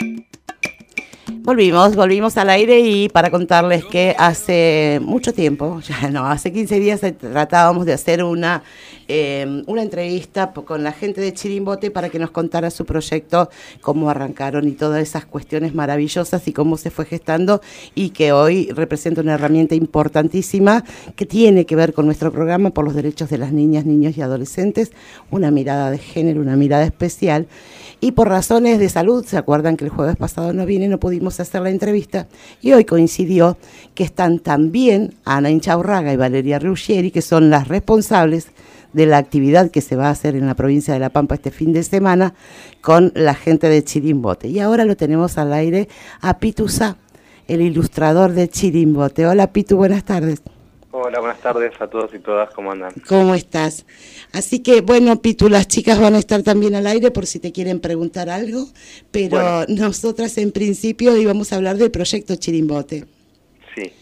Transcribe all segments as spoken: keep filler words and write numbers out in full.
Volvimos, volvimos al aire y para contarles que hace mucho tiempo, ya no, hace quince días tratábamos de hacer una, eh, una entrevista con la gente de Chirimbote para que nos contara su proyecto, cómo arrancaron y todas esas cuestiones maravillosas y cómo se fue gestando y que hoy representa una herramienta importantísima que tiene que ver con nuestro programa por los derechos de las niñas, niños y adolescentes, una mirada de género, una mirada especial. Y por razones de salud, ¿se acuerdan que el jueves pasado no vine, no pudimos hacer la entrevista? Y hoy coincidió que están también Ana Inchaurraga y Valeria Ruggieri, que son las responsables de la actividad que se va a hacer en la provincia de La Pampa este fin de semana con la gente de Chirimbote. Y ahora lo tenemos al aire a Pitu Sá, el ilustrador de Chirimbote. Hola Pitu, buenas tardes. Hola, buenas tardes a todos y todas, ¿cómo andan? ¿Cómo estás? Así que, bueno, Pitu, las chicas van a estar también al aire por si te quieren preguntar algo, pero bueno, nosotras en principio íbamos a hablar del proyecto Chirimbote. Sí.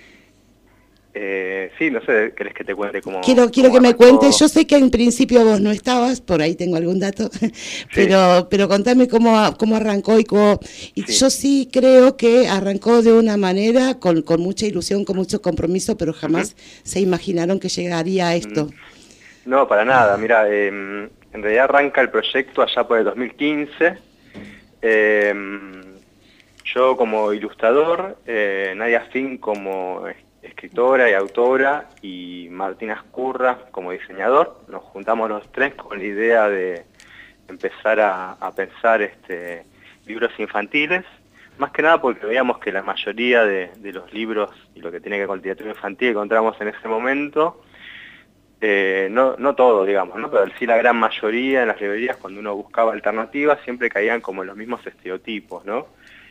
Eh, sí, no sé, ¿querés que te cuente cómo Quiero, quiero cómo que me arrancó? cuentes, yo sé que en principio vos no estabas, por ahí tengo algún dato, pero, sí. pero contame cómo, cómo arrancó y cómo... Y sí. Yo sí creo que arrancó de una manera, con, con mucha ilusión, con mucho compromiso, pero jamás uh-huh. se imaginaron que llegaría a esto. No, para nada, mira, eh, en realidad arranca el proyecto allá por el dos mil quince, eh, yo como ilustrador, eh, Nadia Fink como escritora y autora y Martín Ascurra como diseñador, nos juntamos los tres con la idea de empezar a, a pensar este, libros infantiles, más que nada porque veíamos que la mayoría de, de los libros y lo que tiene que ver con literatura infantil que encontramos en ese momento, eh, no, no todo, digamos, ¿no? Pero sí la gran mayoría en las librerías, cuando uno buscaba alternativas, siempre caían como en los mismos estereotipos, ¿no?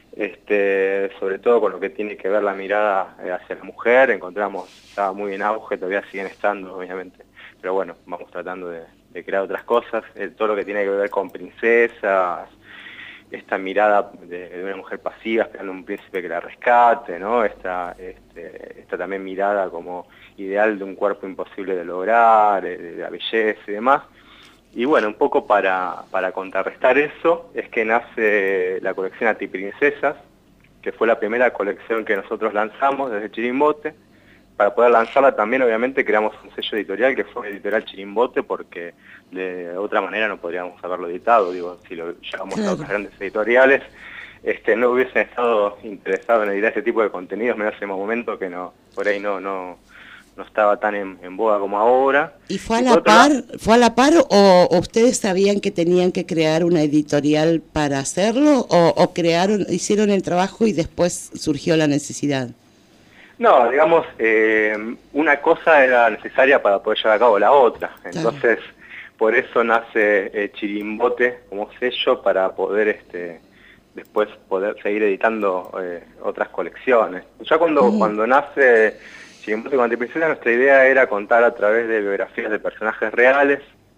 Este, sobre todo con lo que tiene que ver la mirada hacia la mujer, encontramos, estaba muy en auge, todavía siguen estando, obviamente, pero bueno, vamos tratando de, de crear otras cosas, eh, todo lo que tiene que ver con princesas, esta mirada de, de una mujer pasiva esperando un príncipe que la rescate, ¿no? Esta, este, esta también mirada como ideal de un cuerpo imposible de lograr, de, de la belleza y demás. Y bueno, un poco para, para contrarrestar eso es que nace la colección Antiprincesas, que fue la primera colección que nosotros lanzamos desde Chirimbote. Para poder lanzarla también obviamente creamos un sello editorial que fue Editorial Chirimbote, porque de otra manera no podríamos haberlo editado. Digo, si lo llevamos claro. a otras grandes editoriales, este, no hubiesen estado interesados en editar este tipo de contenidos en ese momento que no, por ahí no... no no estaba tan en, en boga como ahora. ¿Y fue a y la par, lado, fue a la par o, o ustedes sabían que tenían que crear una editorial para hacerlo o, o crearon, hicieron el trabajo y después surgió la necesidad? No, digamos, eh, una cosa era necesaria para poder llevar a cabo la otra. Entonces, claro. por eso nace eh, Chirimbote como sello para poder este después poder seguir editando eh, otras colecciones. Ya cuando, uh-huh. cuando nace Chirimbote con Antiprincesas, nuestra idea era contar a través de biografías de personajes reales,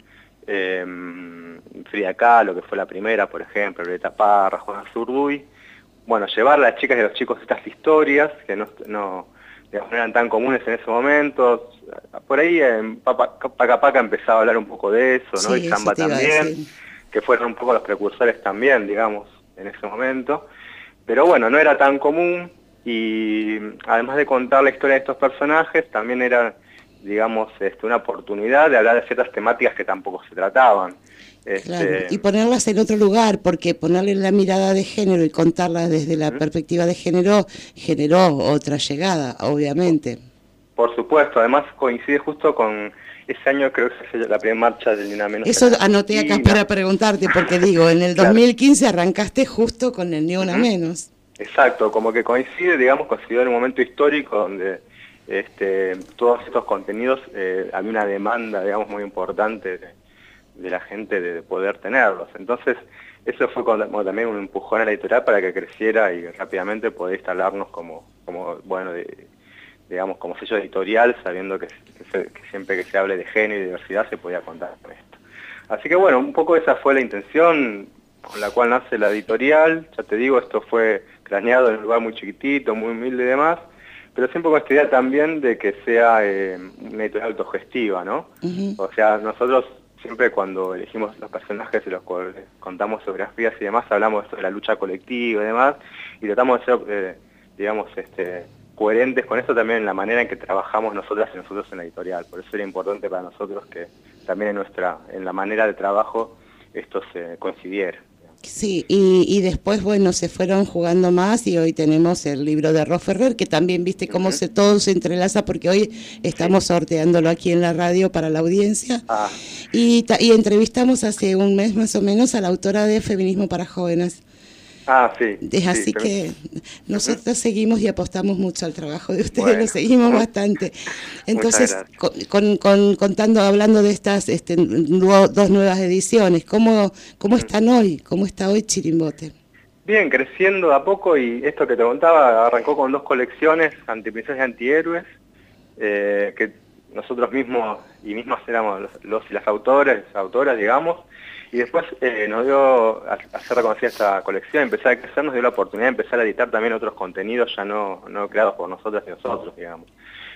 eh, Frida Kahlo, que fue la primera, por ejemplo, Violeta Parra, Juana Zurduy, bueno, llevar a las chicas y a los chicos estas historias, que no, no, digamos, no eran tan comunes en ese momento. Por ahí en Paca Paca empezaba a hablar un poco de eso, ¿no? Sí, y Samba también, que fueron un poco los precursores también, digamos, en ese momento. Pero bueno, no era tan común. Y además de contar la historia de estos personajes, también era, digamos, este, una oportunidad de hablar de ciertas temáticas que tampoco se trataban. Este... Claro, y ponerlas en otro lugar, porque ponerle la mirada de género y contarlas desde la ¿Mm? perspectiva de género generó otra llegada, obviamente. Por, por supuesto, además coincide justo con ese año, creo que fue la primera marcha del Ni Una Menos. Eso anoté acá para preguntarte, porque digo, en el dos mil quince claro. arrancaste justo con el Ni Una uh-huh. Menos. Exacto, como que coincide, digamos, coincidió en un momento histórico donde este, todos estos contenidos, eh, había una demanda, digamos, muy importante de, de la gente de, de poder tenerlos. Entonces, eso fue como, como también un empujón a la editorial para que creciera y rápidamente poder instalarnos como, como bueno, de, digamos, como sello editorial, sabiendo que, que, se, que siempre que se hable de género y diversidad se podía contar con esto. Así que bueno, un poco esa fue la intención con la cual nace la editorial. Ya te digo, esto fue craneado en un lugar muy chiquitito, muy humilde y demás, pero siempre con esta idea también de que sea eh, una editorial autogestiva, ¿no? Uh-huh. O sea, nosotros siempre cuando elegimos los personajes y los cuales contamos biografías y demás, hablamos esto de la lucha colectiva y demás, y tratamos de ser, eh, digamos, este, coherentes con esto también en la manera en que trabajamos nosotras y nosotros en la editorial. Por eso era importante para nosotros que también en nuestra, en la manera de trabajo esto se coincidiera. Sí, y, y después, bueno, se fueron jugando más y hoy tenemos el libro de Ro Ferrer, que también viste cómo uh-huh. se, todo se entrelaza, porque hoy estamos sí. sorteándolo aquí en la radio para la audiencia. Ah. Y, y entrevistamos hace un mes más o menos a la autora de Feminismo para Jóvenes. Ah, sí. Es así sí, que nosotros uh-huh. seguimos y apostamos mucho al trabajo de ustedes, bueno. lo seguimos uh-huh. bastante. Entonces, con, con, con, contando, hablando de estas este, nuevo, dos nuevas ediciones, ¿cómo, cómo uh-huh. están hoy? ¿Cómo está hoy Chirimbote? Bien, creciendo a poco, y esto que te contaba, arrancó con dos colecciones, Antiprincesas y Antihéroes, eh, que nosotros mismos y mismas éramos los, los y las autores, autoras, digamos. Y después eh, nos dio, a hacer reconocida esta colección, empezar a crecer, nos dio la oportunidad de empezar a editar también otros contenidos ya no, no creados por nosotras y nosotros, digamos.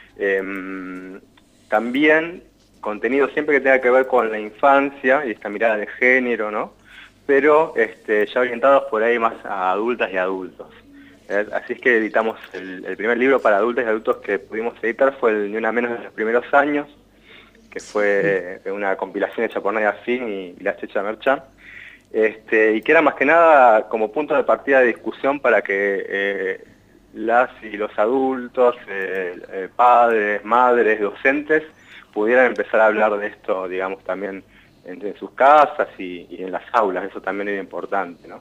Eh, también contenido siempre que tenga que ver con la infancia y esta mirada de género, ¿no? Pero este, ya orientados por ahí más a adultas y adultos. Eh, así es que editamos el, el primer libro para adultos y adultos que pudimos editar, fue el Ni Una Menos de los Primeros Años, que fue eh, una compilación hecha por Nadia Fin y, y la Checha Merchán, este, y que era más que nada como punto de partida de discusión para que eh, las y los adultos, eh, eh, padres, madres, docentes, pudieran empezar a hablar de esto, digamos, también en, en sus casas y, y en las aulas. Eso también era importante, ¿no?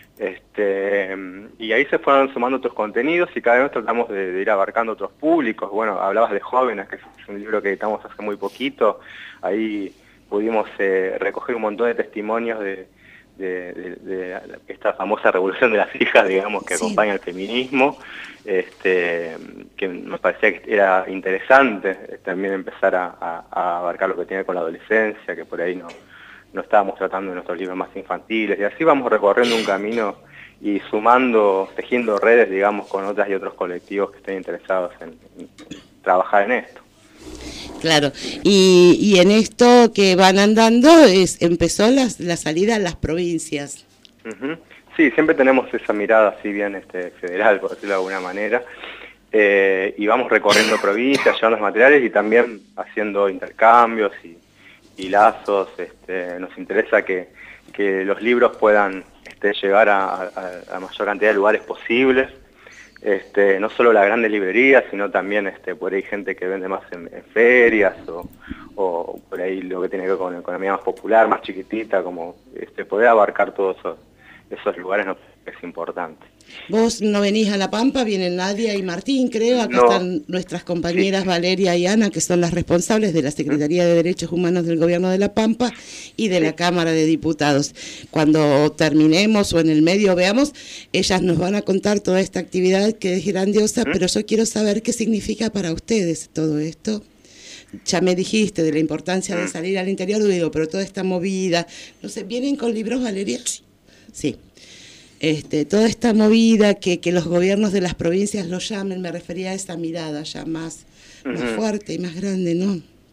Este, y ahí se fueron sumando otros contenidos y cada vez tratamos de, de ir abarcando otros públicos. Bueno, hablabas de Jóvenes, que es un libro que editamos hace muy poquito. Ahí pudimos eh, recoger un montón de testimonios de, de, de, de esta famosa revolución de las hijas, digamos, que sí. acompaña el feminismo, este, que nos parecía que era interesante también empezar a, a, a abarcar lo que tiene con la adolescencia, que por ahí no... no estábamos tratando en nuestros libros más infantiles, y así vamos recorriendo un camino y sumando, tejiendo redes, digamos, con otras y otros colectivos que estén interesados en, en trabajar en esto. Claro, y, y en esto que van andando, es, empezó la, la salida a las provincias. Uh-huh. Sí, siempre tenemos esa mirada, así bien este, federal, por decirlo de alguna manera, eh, y vamos recorriendo provincias, llevando materiales y también haciendo intercambios y y lazos. Este, nos interesa que, que los libros puedan este, llegar a, a, a mayor cantidad de lugares posibles, este, no solo las grandes librerías, sino también este, por ahí gente que vende más en, en ferias, o, o por ahí lo que tiene que ver con la economía más popular, más chiquitita, como este, poder abarcar todos esos, esos lugares nos es importante. Vos no venís a La Pampa, vienen Nadia y Martín, creo, acá no. están nuestras compañeras sí. Valeria y Ana, que son las responsables de la Secretaría de Derechos Humanos del Gobierno de La Pampa y de sí. la Cámara de Diputados. Cuando terminemos o en el medio veamos, ellas nos van a contar toda esta actividad que es grandiosa, ¿Mm? Pero yo quiero saber qué significa para ustedes todo esto. Ya me dijiste de la importancia ¿Mm? de salir al interior, digo, pero toda esta movida, no sé, ¿vienen con libros, Valeria? Sí. Este, toda esta movida, que, que los gobiernos de las provincias lo llamen, me refería a esa mirada ya más, uh-huh. más fuerte y más grande, ¿no?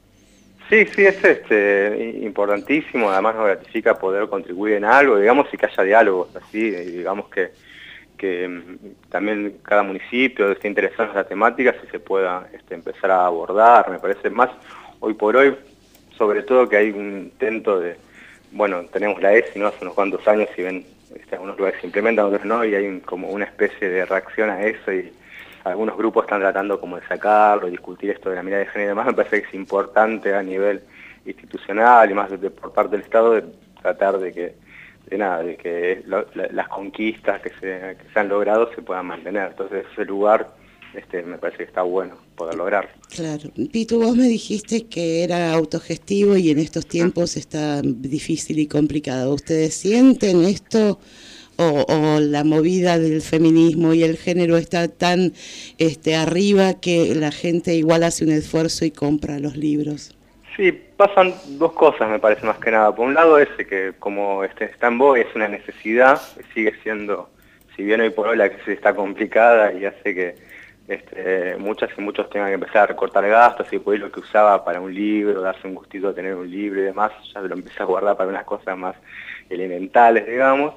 Sí, sí, es este, importantísimo, además nos gratifica poder contribuir en algo, digamos, y que haya diálogos así, y digamos que, que también cada municipio esté interesado en las temáticas y se pueda este, empezar a abordar. Me parece más, hoy por hoy, sobre todo que hay un intento de, bueno, tenemos la E S I, ¿no? Hace unos cuantos años, si ven, este, algunos lugares se implementan, otros no, y hay un, como una especie de reacción a eso, y algunos grupos están tratando como de sacarlo, discutir esto de la mirada de género y demás. Me parece que es importante a nivel institucional y más de, de, por parte del Estado, de tratar de que, de nada, de que lo, la, las conquistas que se, que se han logrado se puedan mantener. Entonces ese lugar este, me parece que está bueno poder lograrlo. Claro. Pitu, vos me dijiste que era autogestivo y en estos tiempos está difícil y complicado. ¿Ustedes sienten esto o, o la movida del feminismo y el género está tan este, arriba que la gente igual hace un esfuerzo y compra los libros? Sí, pasan dos cosas, me parece, más que nada. Por un lado ese que como este, está en voz, es una necesidad, sigue siendo, si bien hoy por hoy la crisis está complicada y hace que este, muchas y muchos tengan que empezar a recortar gastos y por ahí lo que usaba para un libro, darse un gustito de tener un libro y demás, ya lo empieza a guardar para unas cosas más elementales, digamos.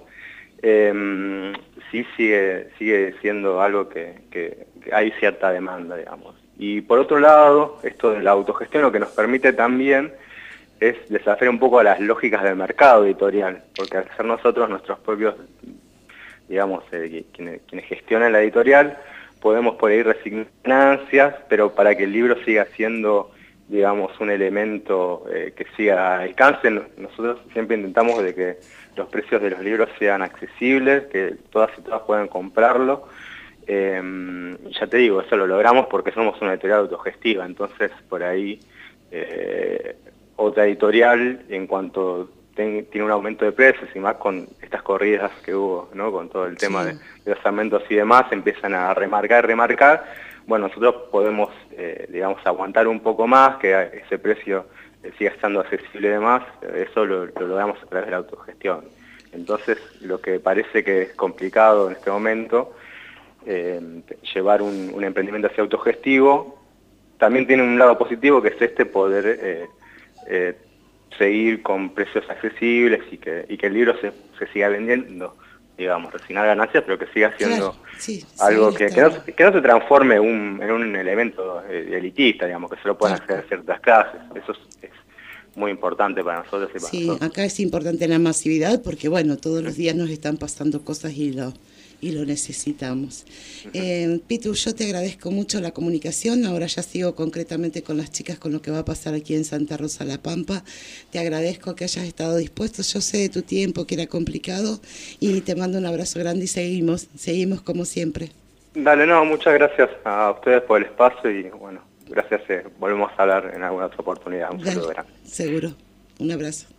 Eh, sí sigue, sigue siendo algo que, que, que hay cierta demanda, digamos. Y por otro lado, esto de la autogestión lo que nos permite también es desafiar un poco a las lógicas del mercado editorial, porque al ser nosotros nuestros propios, digamos, eh, quienes, quienes gestionan la editorial, podemos por ahí resignar ganancias, pero para que el libro siga siendo, digamos, un elemento eh, que siga al alcance, nosotros siempre intentamos de que los precios de los libros sean accesibles, que todas y todas puedan comprarlo. Eh, ya te digo, eso lo logramos porque somos una editorial autogestiva, entonces por ahí eh, otra editorial, en cuanto ten, tiene un aumento de precios y más con estas corridas que hubo, ¿no? Con todo el tema sí. de, de los aumentos y demás, empiezan a remarcar, remarcar. Bueno, nosotros podemos, eh, digamos, aguantar un poco más, que ese precio eh, siga estando accesible y demás, eso lo, lo logramos a través de la autogestión. Entonces, lo que parece que es complicado en este momento, eh, llevar un, un emprendimiento así autogestivo, también tiene un lado positivo, que es este poder eh, eh, seguir con precios accesibles y que, y que el libro se, se siga vendiendo, digamos, resignar ganancias, pero que siga siendo claro, sí, algo que, que, no, que no se transforme un, en un elemento elitista, digamos, que solo puedan acceder a ciertas clases. Eso es, es muy importante para nosotros y para sí, nosotros. Acá es importante la masividad porque, bueno, todos los días nos están pasando cosas y lo, y lo necesitamos. Uh-huh. eh, Pitu, yo te agradezco mucho la comunicación, ahora ya sigo concretamente con las chicas con lo que va a pasar aquí en Santa Rosa La Pampa. Te agradezco que hayas estado dispuesto, yo sé de tu tiempo que era complicado y te mando un abrazo grande y seguimos, seguimos como siempre. Dale, no, muchas gracias a ustedes por el espacio y bueno, gracias, eh, volvemos a hablar en alguna otra oportunidad. Un saludo grande. Seguro, un abrazo.